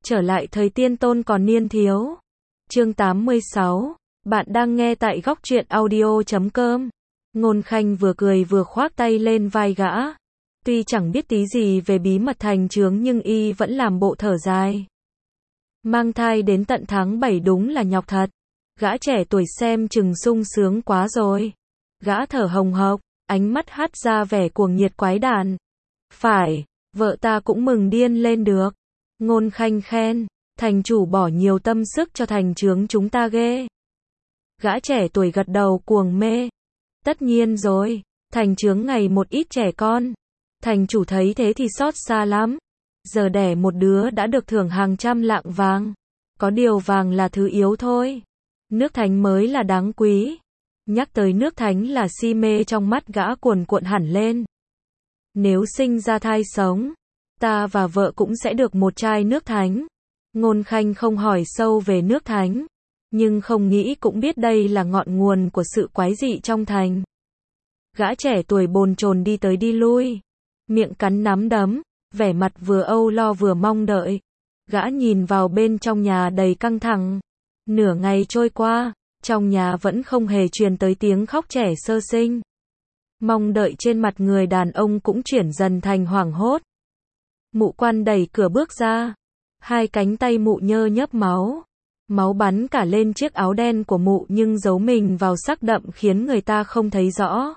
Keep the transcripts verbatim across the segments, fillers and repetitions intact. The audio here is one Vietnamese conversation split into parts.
Trở lại thời tiên tôn còn niên thiếu. Chương tám mươi sáu. Bạn đang nghe tại góc truyện audio chấm com. Ngôn Khanh vừa cười vừa khoác tay lên vai gã. Tuy chẳng biết tí gì về bí mật thành chướng nhưng y vẫn làm bộ thở dài. Mang thai đến tận tháng bảy đúng là nhọc thật. Gã trẻ tuổi xem chừng sung sướng quá rồi. Gã thở hồng hộc, ánh mắt hắt ra vẻ cuồng nhiệt quái đản. Phải, vợ ta cũng mừng điên lên được. Ngôn Khanh khen, thành chủ bỏ nhiều tâm sức cho thành chướng chúng ta ghê. Gã trẻ tuổi gật đầu cuồng mê. Tất nhiên rồi, thành chướng ngày một ít trẻ con. Thành chủ thấy thế thì xót xa lắm. Giờ đẻ một đứa đã được thưởng hàng trăm lạng vàng. Có điều vàng là thứ yếu thôi. Nước thánh mới là đáng quý. Nhắc tới nước thánh là si mê trong mắt gã cuồn cuộn hẳn lên. Nếu sinh ra thai sống, ta và vợ cũng sẽ được một chai nước thánh. Ngôn Khanh không hỏi sâu về nước thánh, nhưng không nghĩ cũng biết đây là ngọn nguồn của sự quái dị trong thành. Gã trẻ tuổi bồn chồn đi tới đi lui, miệng cắn nắm đấm, vẻ mặt vừa âu lo vừa mong đợi. Gã nhìn vào bên trong nhà đầy căng thẳng. Nửa ngày trôi qua, trong nhà vẫn không hề truyền tới tiếng khóc trẻ sơ sinh. Mong đợi trên mặt người đàn ông cũng chuyển dần thành hoảng hốt. Mụ quan đẩy cửa bước ra. Hai cánh tay mụ nhơ nhớp máu. Máu bắn cả lên chiếc áo đen của mụ nhưng giấu mình vào sắc đậm khiến người ta không thấy rõ.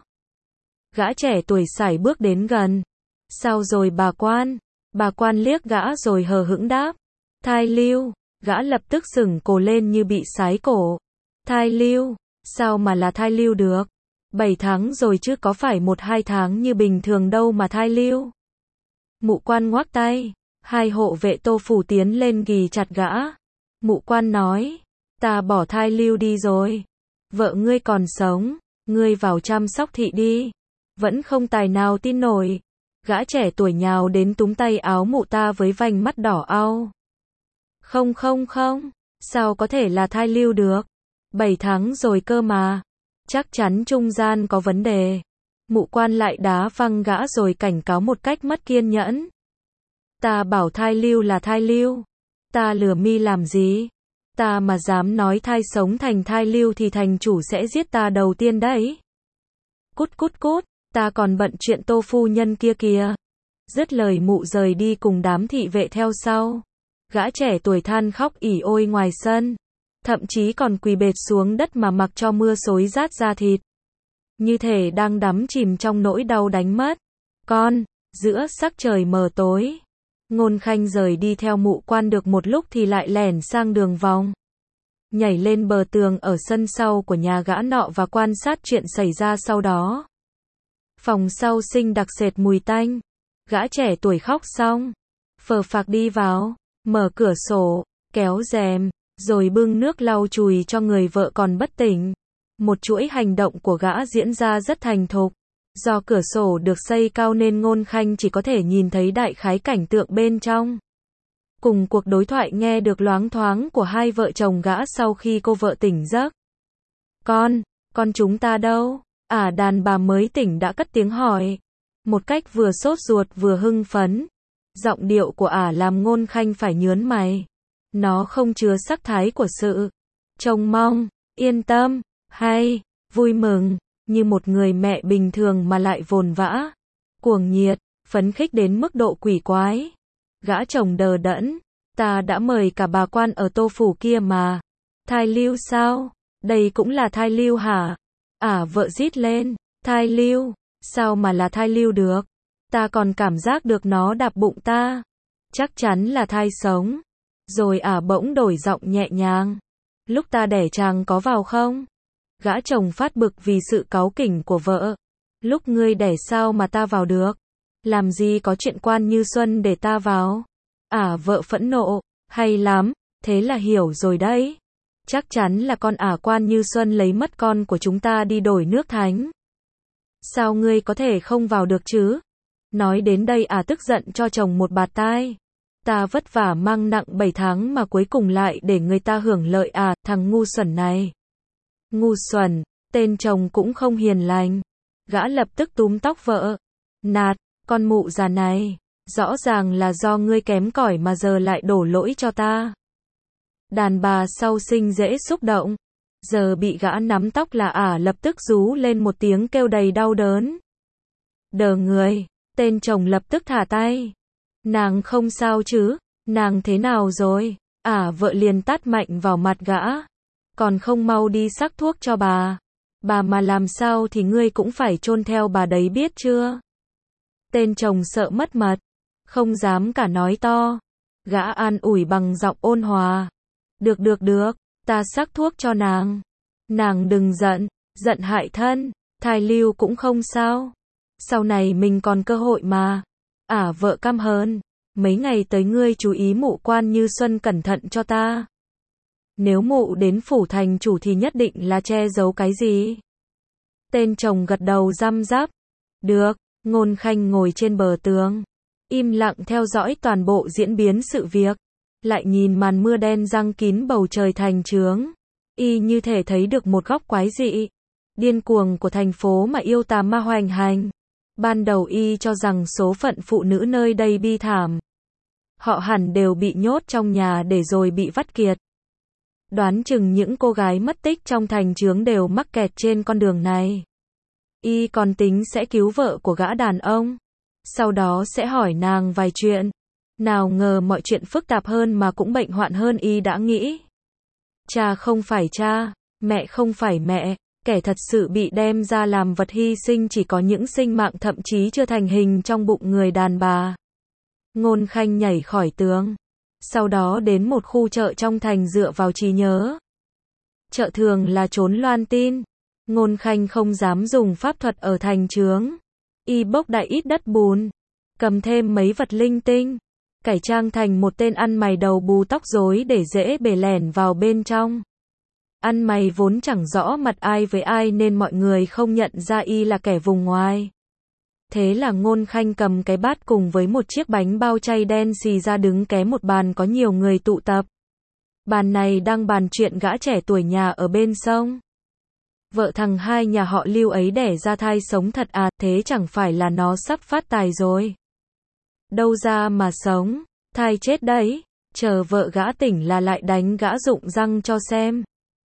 Gã trẻ tuổi sải bước đến gần. Sao rồi bà quan? Bà quan liếc gã rồi hờ hững đáp. Thai lưu. Gã lập tức sửng cổ lên như bị sái cổ. Thai lưu? Sao mà là thai lưu được? Bảy tháng rồi chứ có phải một hai tháng như bình thường đâu mà thai lưu. Mụ quan ngoác tay. Hai hộ vệ Tô Phủ tiến lên ghì chặt gã. Mụ quan nói. Ta bỏ thai lưu đi rồi. Vợ ngươi còn sống. Ngươi vào chăm sóc thị đi. Vẫn không tài nào tin nổi. Gã trẻ tuổi nhào đến túm tay áo mụ ta với vành mắt đỏ au. Không không không. Sao có thể là thai lưu được? Bảy tháng rồi cơ mà. Chắc chắn trung gian có vấn đề. Mụ quan lại đá văng gã rồi cảnh cáo một cách mất kiên nhẫn. Ta bảo thai lưu là thai lưu. Ta lừa mi làm gì? Ta mà dám nói thai sống thành thai lưu thì thành chủ sẽ giết ta đầu tiên đấy. Cút cút cút, ta còn bận chuyện Tô phu nhân kia kìa. Dứt lời mụ rời đi cùng đám thị vệ theo sau. Gã trẻ tuổi than khóc ỉ ôi ngoài sân. Thậm chí còn quỳ bệt xuống đất mà mặc cho mưa xối rát da thịt. Như thể đang đắm chìm trong nỗi đau đánh mất con, giữa sắc trời mờ tối. Ngôn Khanh rời đi theo mụ quan được một lúc thì lại lẻn sang đường vòng. Nhảy lên bờ tường ở sân sau của nhà gã nọ và quan sát chuyện xảy ra sau đó. Phòng sau sinh đặc sệt mùi tanh. Gã trẻ tuổi khóc xong. Phờ phạc đi vào, mở cửa sổ, kéo rèm, rồi bưng nước lau chùi cho người vợ còn bất tỉnh. Một chuỗi hành động của gã diễn ra rất thành thục. Do cửa sổ được xây cao nên Ngôn Khanh chỉ có thể nhìn thấy đại khái cảnh tượng bên trong. Cùng cuộc đối thoại nghe được loáng thoáng của hai vợ chồng gã sau khi cô vợ tỉnh giấc. Con, con chúng ta đâu? Ả đàn bà mới tỉnh đã cất tiếng hỏi. Một cách vừa sốt ruột vừa hưng phấn. Giọng điệu của Ả làm Ngôn Khanh phải nhớn mày. Nó không chứa sắc thái của sự trông mong, yên tâm, hay vui mừng, như một người mẹ bình thường mà lại vồn vã, cuồng nhiệt, phấn khích đến mức độ quỷ quái. Gã chồng đờ đẫn, ta đã mời cả bà quan ở Tô Phủ kia mà. Thai lưu sao? Đây cũng là thai lưu hả? Ả vợ rít lên, thai lưu, sao mà là thai lưu được? Ta còn cảm giác được nó đạp bụng ta. Chắc chắn là thai sống. Rồi Ả bỗng đổi giọng nhẹ nhàng. Lúc ta đẻ chàng có vào không? Gã chồng phát bực vì sự cáu kỉnh của vợ. Lúc ngươi đẻ sao mà ta vào được? Làm gì có chuyện quan như xuân để ta vào? Ả vợ phẫn nộ. Hay lắm, thế là hiểu rồi đấy. Chắc chắn là con Ả quan như xuân lấy mất con của chúng ta đi đổi nước thánh. Sao ngươi có thể không vào được chứ? Nói đến đây Ả tức giận cho chồng một bạt tai. Ta vất vả mang nặng bảy tháng mà cuối cùng lại để người ta hưởng lợi à, thằng ngu xuẩn này. Ngu xuẩn, tên chồng cũng không hiền lành. Gã lập tức túm tóc vợ. Nạt, con mụ già này, Rõ ràng là do ngươi kém cỏi mà giờ lại đổ lỗi cho ta. Đàn bà sau sinh dễ xúc động. Giờ bị gã nắm tóc là ả lập tức rú lên một tiếng kêu đầy đau đớn. Đờ người, tên chồng lập tức thả tay. Nàng không sao chứ, nàng thế nào rồi? Ả vợ liền tát mạnh vào mặt gã. Còn không mau đi sắc thuốc cho bà. Bà mà làm sao thì ngươi cũng phải chôn theo bà đấy biết chưa? Tên chồng sợ mất mật, không dám cả nói to. Gã an ủi bằng giọng ôn hòa. Được được được, ta sắc thuốc cho nàng. Nàng đừng giận, giận hại thân, thai lưu cũng không sao. Sau này mình còn cơ hội mà. Ả vợ căm hờn, mấy ngày tới ngươi chú ý mụ quan Như Xuân cẩn thận cho ta. Nếu mụ đến phủ thành chủ thì nhất định là che giấu cái gì. Tên chồng gật đầu răm rắp. Được, Ngôn Khanh ngồi trên bờ tường, im lặng theo dõi toàn bộ diễn biến sự việc. Lại nhìn màn mưa đen giăng kín bầu trời thành trướng. Y như thể thấy được một góc quái dị, điên cuồng của thành phố mà yêu tà ma hoành hành. Ban đầu y cho rằng số phận phụ nữ nơi đây bi thảm. Họ hẳn đều bị nhốt trong nhà để rồi bị vắt kiệt. Đoán chừng những cô gái mất tích trong thành trướng đều mắc kẹt trên con đường này. Y còn tính sẽ cứu vợ của gã đàn ông. Sau đó sẽ hỏi nàng vài chuyện. Nào ngờ mọi chuyện phức tạp hơn mà cũng bệnh hoạn hơn y đã nghĩ. Cha không phải cha, mẹ không phải mẹ, kẻ thật sự bị đem ra làm vật hy sinh chỉ có những sinh mạng thậm chí chưa thành hình trong bụng người đàn bà. Ngôn Khanh nhảy khỏi tường, sau đó đến một khu chợ trong thành dựa vào trí nhớ. Chợ thường là trốn loan tin. Ngôn Khanh không dám dùng pháp thuật ở thành trướng. Y bốc đại ít đất bùn, cầm thêm mấy vật linh tinh, cải trang thành một tên ăn mày đầu bù tóc rối để dễ bề lẻn vào bên trong. Ăn mày vốn chẳng rõ mặt ai với ai nên mọi người không nhận ra y là kẻ vùng ngoài. Thế là Ngôn Khanh cầm cái bát cùng với một chiếc bánh bao chay đen xì ra đứng ké một bàn có nhiều người tụ tập. Bàn này đang bàn chuyện gã trẻ tuổi nhà ở bên sông. Vợ thằng hai nhà họ Lưu ấy đẻ ra thai sống thật à, thế chẳng phải là nó sắp phát tài rồi. Đâu ra mà sống, thai chết đấy, chờ vợ gã tỉnh là lại đánh gã rụng răng cho xem.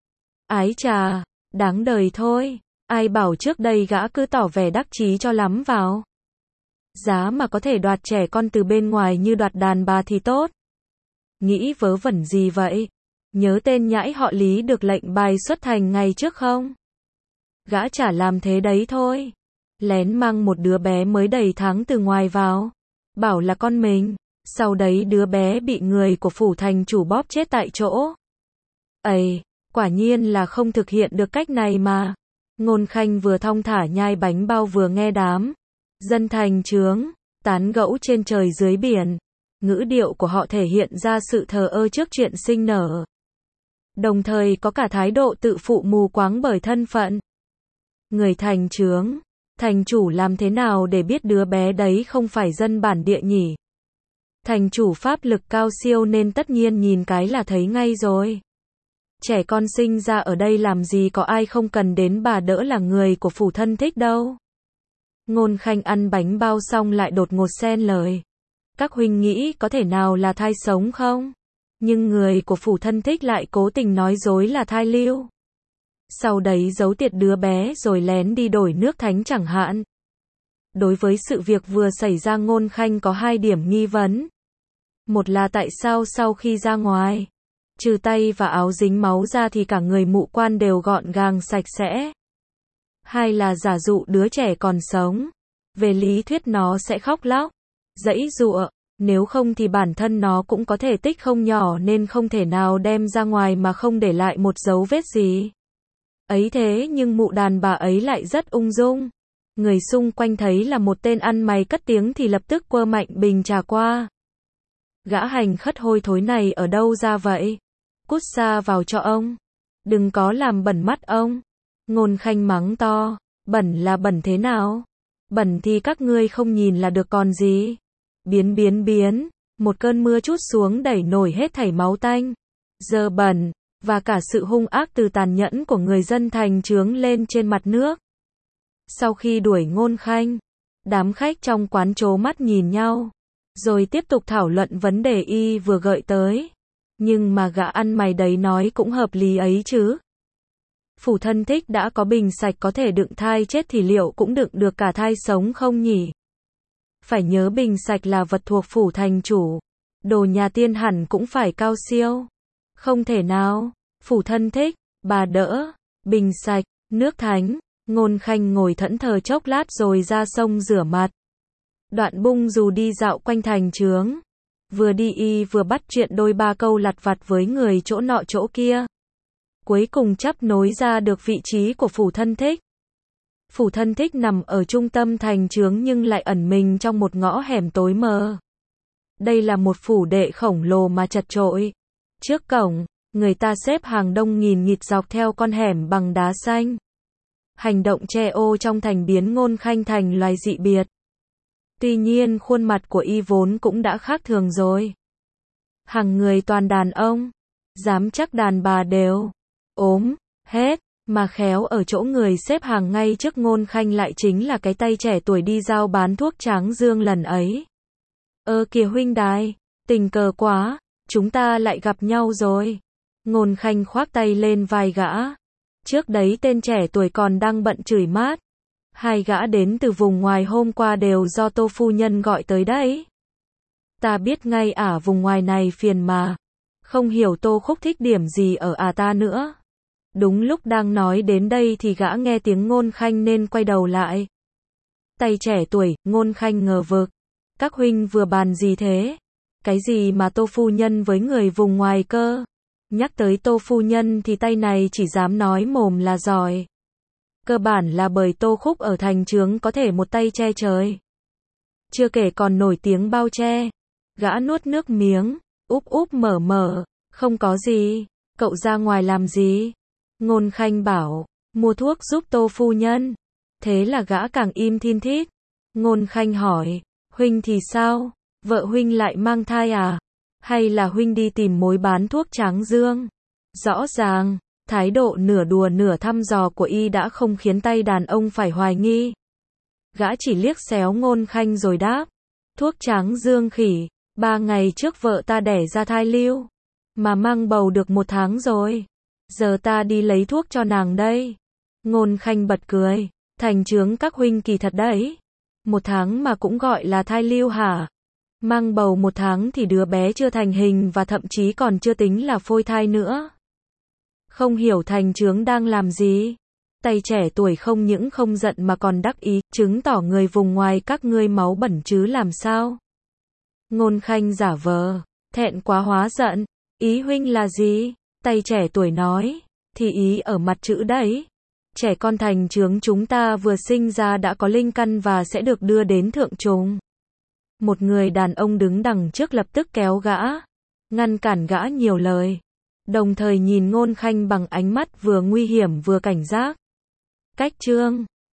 Ái chà, đáng đời thôi, ai bảo trước đây gã cứ tỏ vẻ đắc chí cho lắm vào. Giá mà có thể đoạt trẻ con từ bên ngoài như đoạt đàn bà thì tốt. Nghĩ vớ vẩn gì vậy? Nhớ tên nhãi họ Lý được lệnh bài xuất thành ngày trước không? Gã chả làm thế đấy thôi. Lén mang một đứa bé mới đầy tháng từ ngoài vào. Bảo là con mình. Sau đấy đứa bé bị người của phủ thành chủ bóp chết tại chỗ. Ây, quả nhiên là không thực hiện được cách này mà. Ngôn Khanh vừa thong thả nhai bánh bao vừa nghe đám dân thành trướng tán gẫu trên trời dưới biển. Ngữ điệu của họ thể hiện ra sự thờ ơ trước chuyện sinh nở. Đồng thời có cả thái độ tự phụ mù quáng bởi thân phận. Người thành trướng, thành chủ làm thế nào để biết đứa bé đấy không phải dân bản địa nhỉ? Thành chủ pháp lực cao siêu nên tất nhiên nhìn cái là thấy ngay rồi. Trẻ con sinh ra ở đây làm gì có ai không cần đến bà đỡ là người của phủ thân thích đâu. Ngôn Khanh ăn bánh bao xong lại đột ngột xen lời. Các huynh nghĩ có thể nào là thai sống không? Nhưng người của phủ thân thích lại cố tình nói dối là thai lưu. Sau đấy giấu tiệt đứa bé rồi lén đi đổi nước thánh chẳng hạn. Đối với sự việc vừa xảy ra Ngôn Khanh có hai điểm nghi vấn. Một là tại sao sau khi ra ngoài, trừ tay và áo dính máu ra thì cả người mụ quan đều gọn gàng sạch sẽ. Hai là giả dụ đứa trẻ còn sống. Về lý thuyết nó sẽ khóc lóc, giãy giụa, nếu không thì bản thân nó cũng có thể tích không nhỏ nên không thể nào đem ra ngoài mà không để lại một dấu vết gì. Ấy thế nhưng mụ đàn bà ấy lại rất ung dung. Người xung quanh thấy là một tên ăn mày cất tiếng thì lập tức quơ mạnh bình trà qua. Gã hành khất hôi thối này ở đâu ra vậy? Cút xa vào cho ông. Đừng có làm bẩn mắt ông. Ngôn Khanh mắng to. Bẩn là bẩn thế nào? Bẩn thì các ngươi không nhìn là được còn gì. Biến biến biến. Một cơn mưa trút xuống đẩy nổi hết thảy máu tanh, dơ bẩn, và cả sự hung ác từ tàn nhẫn của người dân thành trướng lên trên mặt nước. Sau khi đuổi Ngôn Khanh, đám khách trong quán trố mắt nhìn nhau. rồi tiếp tục thảo luận vấn đề y vừa gợi tới. Nhưng mà gã ăn mày đấy nói cũng hợp lý ấy chứ. Phủ thân thích đã có bình sạch có thể đựng thai chết thì liệu cũng đựng được cả thai sống không nhỉ? Phải nhớ bình sạch là vật thuộc phủ thành chủ. Đồ nhà tiên hẳn cũng phải cao siêu. Không thể nào. Phủ thân thích, bà đỡ, bình sạch, nước thánh. Ngôn Khanh ngồi thẫn thờ chốc lát rồi ra sông rửa mặt. Đoạn bung dù đi dạo quanh thành chướng. Vừa đi y vừa bắt chuyện đôi ba câu lặt vặt với người chỗ nọ chỗ kia. Cuối cùng chắp nối ra được vị trí của phủ thân thích. Phủ thân thích nằm ở trung tâm thành chướng nhưng lại ẩn mình trong một ngõ hẻm tối mờ. Đây là một phủ đệ khổng lồ mà chật chội. Trước cổng, người ta xếp hàng đông nghìn nghịt dọc theo con hẻm bằng đá xanh. Hành động che ô trong thành biến Ngôn Khanh thành loài dị biệt. Tuy nhiên khuôn mặt của y vốn cũng đã khác thường rồi. Hàng người toàn đàn ông, dám chắc đàn bà đều ốm hết, mà khéo ở chỗ người xếp hàng ngay trước Ngôn Khanh lại chính là cái tay trẻ tuổi đi giao bán thuốc tráng dương lần ấy. Ơ kìa huynh đài, tình cờ quá, chúng ta lại gặp nhau rồi. Ngôn Khanh khoác tay lên vai gã. Trước đấy tên trẻ tuổi còn đang bận chửi mát. Hai gã đến từ vùng ngoài hôm qua đều do Tô phu nhân gọi tới đấy. Ta biết ngay ả vùng ngoài này phiền mà. Không hiểu Tô Khúc thích điểm gì ở ả ta nữa. Đúng lúc đang nói đến đây thì gã nghe tiếng Ngôn Khanh nên quay đầu lại. Tay trẻ tuổi, Ngôn Khanh ngờ vực. Các huynh vừa bàn gì thế? Cái gì mà Tô phu nhân với người vùng ngoài cơ? Nhắc tới Tô phu nhân thì tay này chỉ dám nói mồm là giỏi. Cơ bản là bởi Tô Khúc ở thành chướng có thể một tay che trời. Chưa kể còn nổi tiếng bao che. Gã nuốt nước miếng, úp úp mở mở, không có gì, cậu ra ngoài làm gì? Ngôn Khanh bảo, mua thuốc giúp Tô phu nhân. Thế là gã càng im thin thít. Ngôn Khanh hỏi, huynh thì sao? Vợ huynh lại mang thai à? Hay là huynh đi tìm mối bán thuốc tráng dương? Rõ ràng, thái độ nửa đùa nửa thăm dò của y đã không khiến tay đàn ông phải hoài nghi. Gã chỉ liếc xéo Ngôn Khanh rồi đáp, thuốc tráng dương khỉ, ba ngày trước vợ ta đẻ ra thai lưu, mà mang bầu được một tháng rồi. Giờ ta đi lấy thuốc cho nàng đây. Ngôn Khanh bật cười, thành chướng các huynh kỳ thật đấy. Một tháng mà cũng gọi là thai lưu hả? Mang bầu một tháng thì đứa bé chưa thành hình và thậm chí còn chưa tính là phôi thai nữa. Không hiểu thành chướng đang làm gì. Tay trẻ tuổi không những không giận mà còn đắc ý, chứng tỏ người vùng ngoài các ngươi máu bẩn chứ làm sao. Ngôn Khanh giả vờ, thẹn quá hóa giận, ý huynh là gì? Tay trẻ tuổi nói, thì ý ở mặt chữ đấy. Trẻ con thành chướng chúng ta vừa sinh ra đã có linh căn và sẽ được đưa đến thượng trùng. Một người đàn ông đứng đằng trước lập tức kéo gã, ngăn cản gã nhiều lời, đồng thời nhìn Ngôn Khanh bằng ánh mắt vừa nguy hiểm vừa cảnh giác. Cách chương